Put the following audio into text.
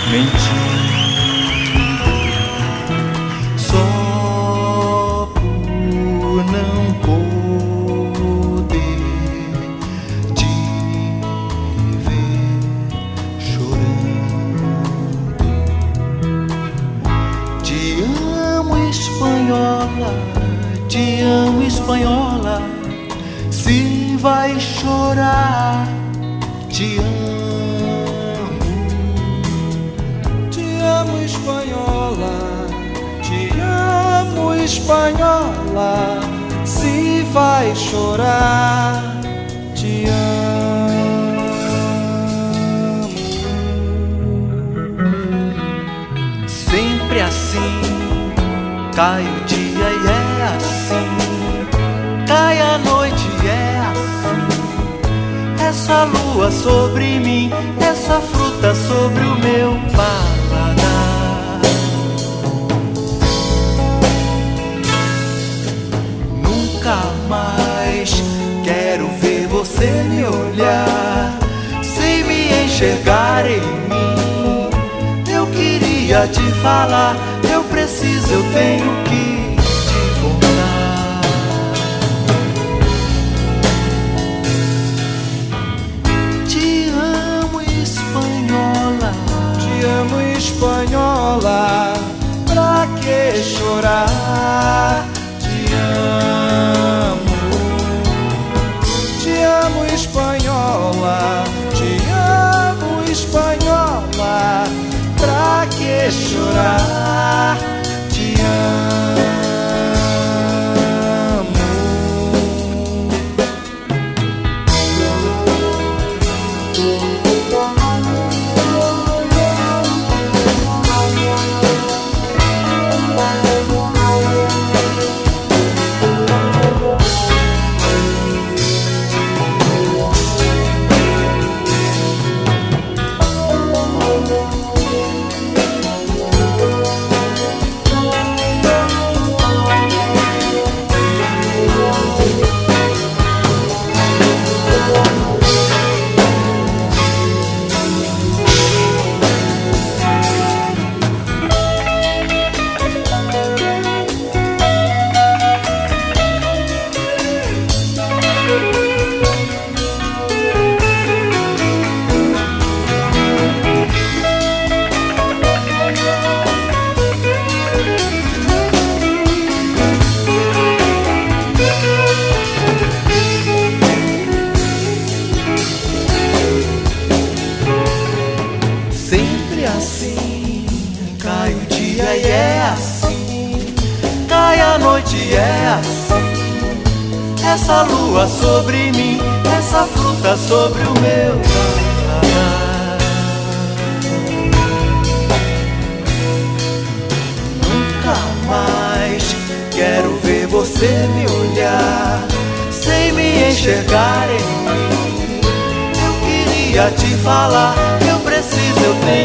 mentir só por não poder te ver chorando. Te amo, espanhola, te amo, espanhola. Se vai chorar, te amo. Te amo, espanhola, te amo, espanhola. Se vai chorar, te amo. Sempre assim, cai o dia e é assim, cai a noite e é assim. Essa lua sobre mim, essa fruta sobre o meu paladar. Nunca mais quero ver você me olhar sem me enxergar em mim. Eu queria te falar, eu preciso, eu tenho que te contar. Te amo, espanhola, te amo, espanhola. Pra que chorar? Te amo, espanhola, te amo, espanhola. Pra que chorar? Te amo. Sempre assim, cai o dia e é assim, cai a noite e é assim. Essa lua sobre mim, essa fruta sobre o meu paladar. Nunca mais quero ver você me olhar sem me enxergar em mim. Eu queria te falar, eu preciso, eu tenho